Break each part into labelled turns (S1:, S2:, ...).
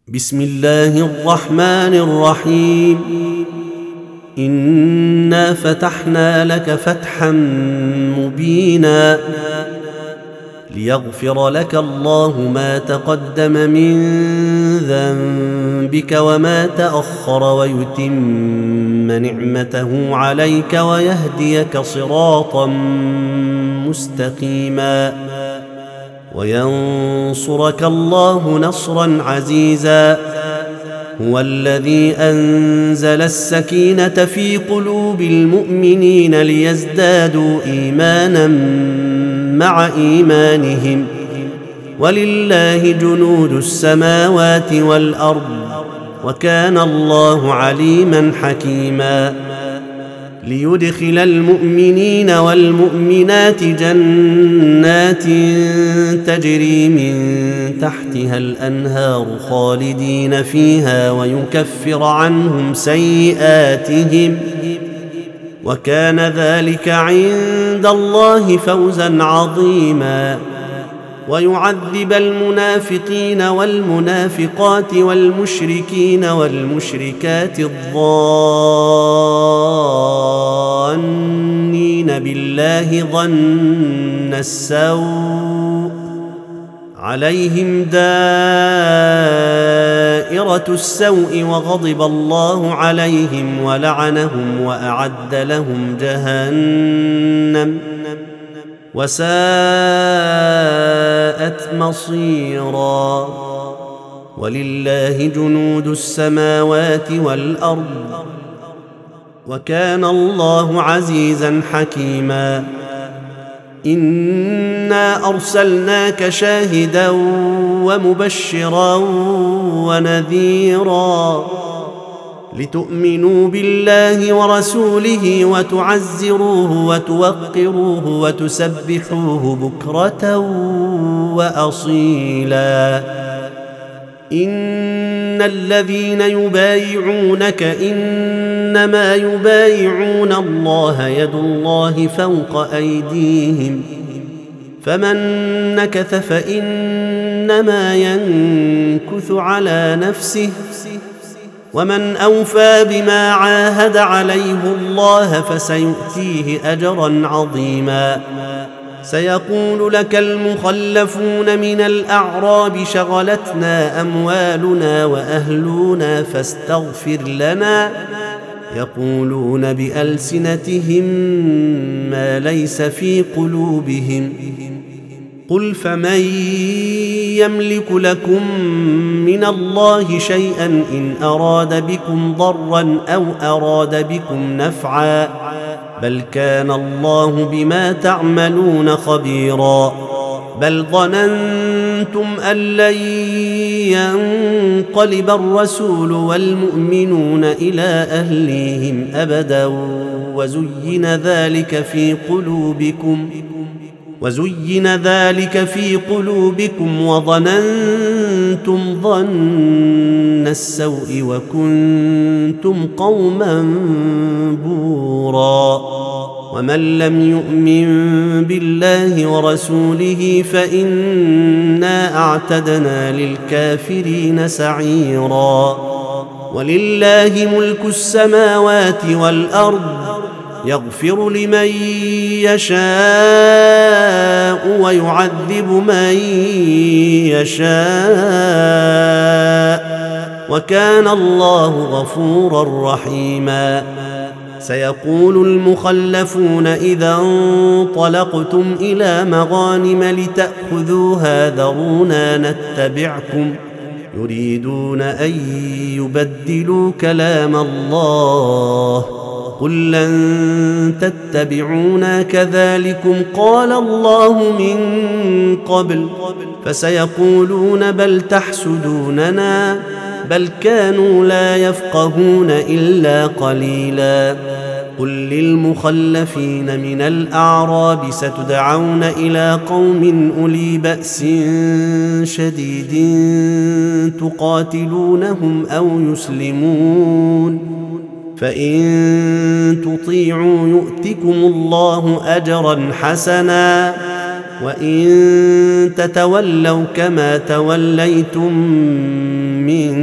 S1: بسم الله الرحمن الرحيم. إنا فتحنا لك فتحا مبينا ليغفر لك الله ما تقدم من ذنبك وما تأخر ويتم نعمته عليك ويهديك صراطا مستقيما وينصرك الله نصرا عزيزا. هو الذي أنزل السكينة في قلوب المؤمنين ليزدادوا إيمانا مع إيمانهم ولله جنود السماوات والأرض وكان الله عليما حكيما. ليدخل المؤمنين والمؤمنات جنات تجري من تحتها الأنهار خالدين فيها ويكفر عنهم سيئاتهم وكان ذلك عند الله فوزا عظيما. ويعذب المنافقين والمنافقات والمشركين والمشركات الظانين بالله ظن السوء عليهم دائرة السوء وغضب الله عليهم ولعنهم وأعد لهم جهنم وساءت مصيرا. ولله جنود السماوات والأرض وكان الله عزيزا حكيما. إنا أرسلناك شاهدا ومبشرا ونذيرا لتؤمنوا بالله ورسوله وتعزروه وتوقروه وتسبحوه بكرة وأصيلا. إن الذين يبايعونك إنما يبايعون الله يد الله فوق أيديهم فمن نكث فإنما ينكث على نفسه ومن أوفى بما عاهد عليه الله فسيؤتيه أجرا عظيما. سيقول لك المخلفون من الأعراب شغلتنا أموالنا وأهلنا فاستغفر لنا يقولون بألسنتهم ما ليس في قلوبهم قل فمن يملك لكم من الله شيئا إن أراد بكم ضرا أو أراد بكم نفعا بل كان الله بما تعملون خبيرا. بل ظننتم أن لن ينقلب الرسول والمؤمنون إلى أهليهم أبدا وزين ذلك في قلوبكم وظننتم ظن السوء وكنتم قوما بورا. ومن لم يؤمن بالله ورسوله فإنا أعتدنا للكافرين سعيرا. ولله ملك السماوات والأرض يغفر لمن يشاء ويعذب من يشاء وكان الله غفورا رحيما. سيقول المخلفون إذا انطلقتم إلى مغانم لتأخذوها ذرونا نتبعكم يريدون أن يبدلوا كلام الله قل لن تتبعونا كذلكم قال الله من قبل فسيقولون بل تحسدوننا بل كانوا لا يفقهون إلا قليلا. قل للمخلفين من الأعراب ستدعون إلى قوم أولي بأس شديد تقاتلونهم أو يسلمون فإن تطيعوا يؤتكم الله أجرا حسنا وإن تتولوا كما توليتم من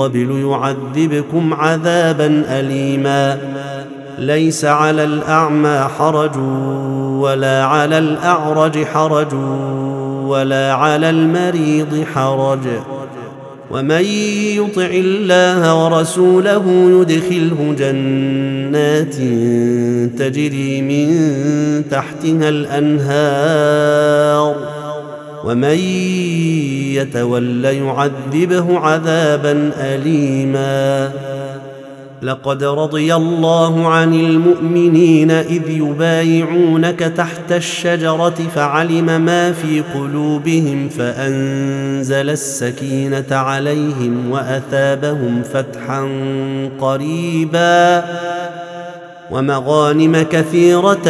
S1: قبل يعذبكم عذابا أليما ليس على الأعمى حرج ولا على الأعرج حرج ولا على المريض حرج ومن يطع الله ورسوله يدخله جنات تجري من تحتها الأنهار ومن يتول يعذبه عذابا أليما لقد رضي الله عن المؤمنين إذ يبايعونك تحت الشجرة فعلم ما في قلوبهم فأنزل السكينة عليهم وأثابهم فتحا قريبا ومغانم كثيرة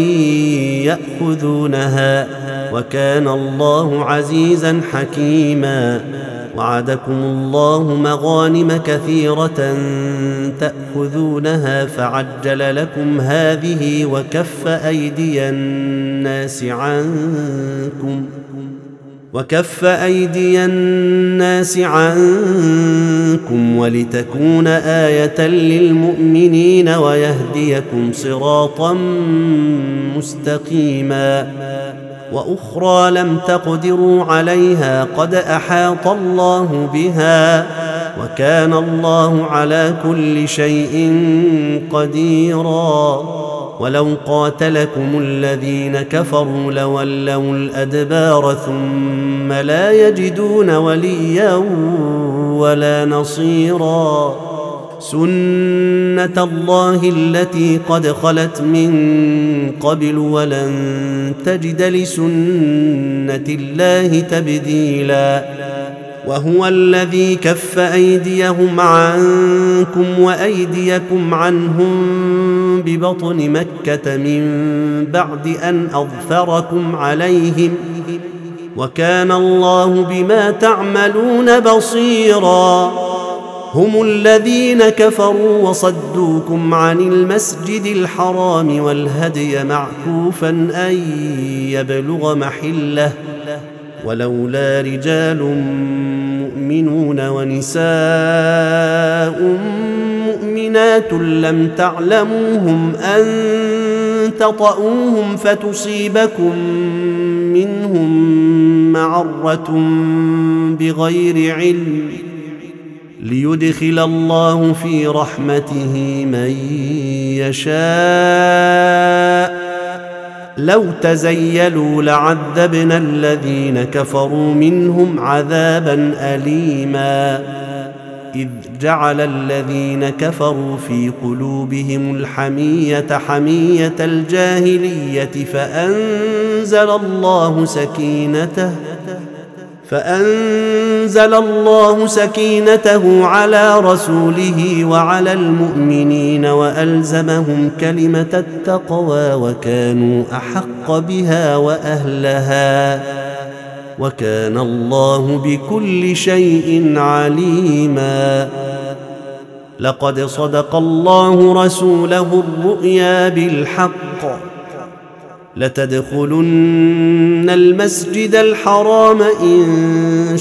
S1: يأخذونها وكان الله عزيزا حكيما وعدكم الله مغانم كثيرة تأخذونها فعجل لكم هذه وكف أيدي الناس عنكم ولتكون آية للمؤمنين ويهديكم صراطا مستقيما وأخرى لم تقدروا عليها قد أحاط الله بها وكان الله على كل شيء قديرا ولو قاتلكم الذين كفروا لولوا الأدبار ثم لا يجدون وليا ولا نصيرا سنة الله التي قد خلت من قبل ولن تجد لسنة الله تبديلا وهو الذي كف أيديهم عنكم وأيديكم عنهم ببطن مكة من بعد أن أظفركم عليهم وكان الله بما تعملون بصيرا هم الذين كفروا وصدوكم عن المسجد الحرام والهدي معكوفا أن يبلغ محله ولولا رجال مؤمنون ونساء مؤمنات لم تعلموهم أن تطؤوهم فتصيبكم منهم معرة بغير علم ليدخل الله في رحمته من يشاء لو تزيلوا لعذبنا الذين كفروا منهم عذابا أليما إذ جعل الذين كفروا في قلوبهم الحمية حمية الجاهلية فأنزل الله سكينته على رسوله وعلى المؤمنين وألزمهم كلمة التقوى وكانوا أحق بها وأهلها وكان الله بكل شيء عليما لقد صدق الله رسوله الرؤيا بالحق لتدخلن المسجد الحرام إن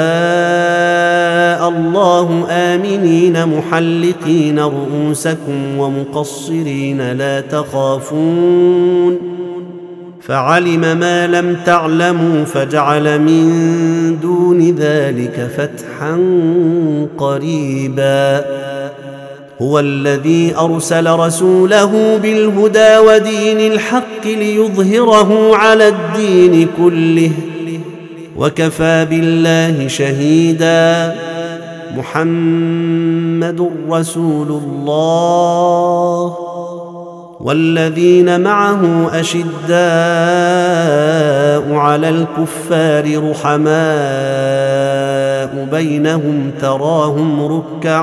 S1: شاء الله آمنين محلقين رؤوسكم ومقصرين لا تخافون فعلم ما لم تعلموا فجعل من دون ذلك فتحا قريبا هو الذي أرسل رسوله بالهدى ودين الحق ليظهره على الدين كله وكفى بالله شهيدا محمد رسول الله والذين معه أشداء على الكفار رحماء بينهم تراهم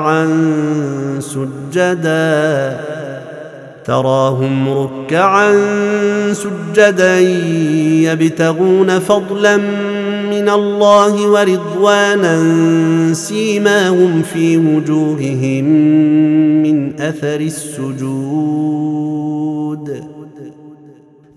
S1: ركعا سجدا يبتغون فضلا من الله ورضوانا سيماهم في وجوههم من أثر السجود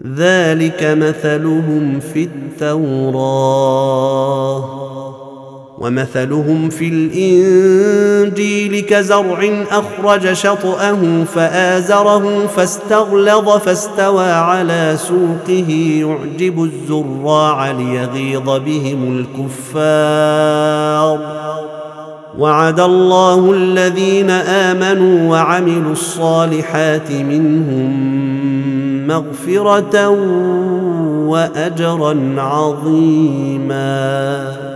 S1: ذلك مثلهم في التوراة ومثلهم في الإنجيل كزرع أخرج شطأه فآزره فاستغلظ فاستوى على سوقه يعجب الزراع ليغيظ بهم الكفار. وعد الله الذين آمنوا وعملوا الصالحات منهم مغفرة وأجرا عظيما.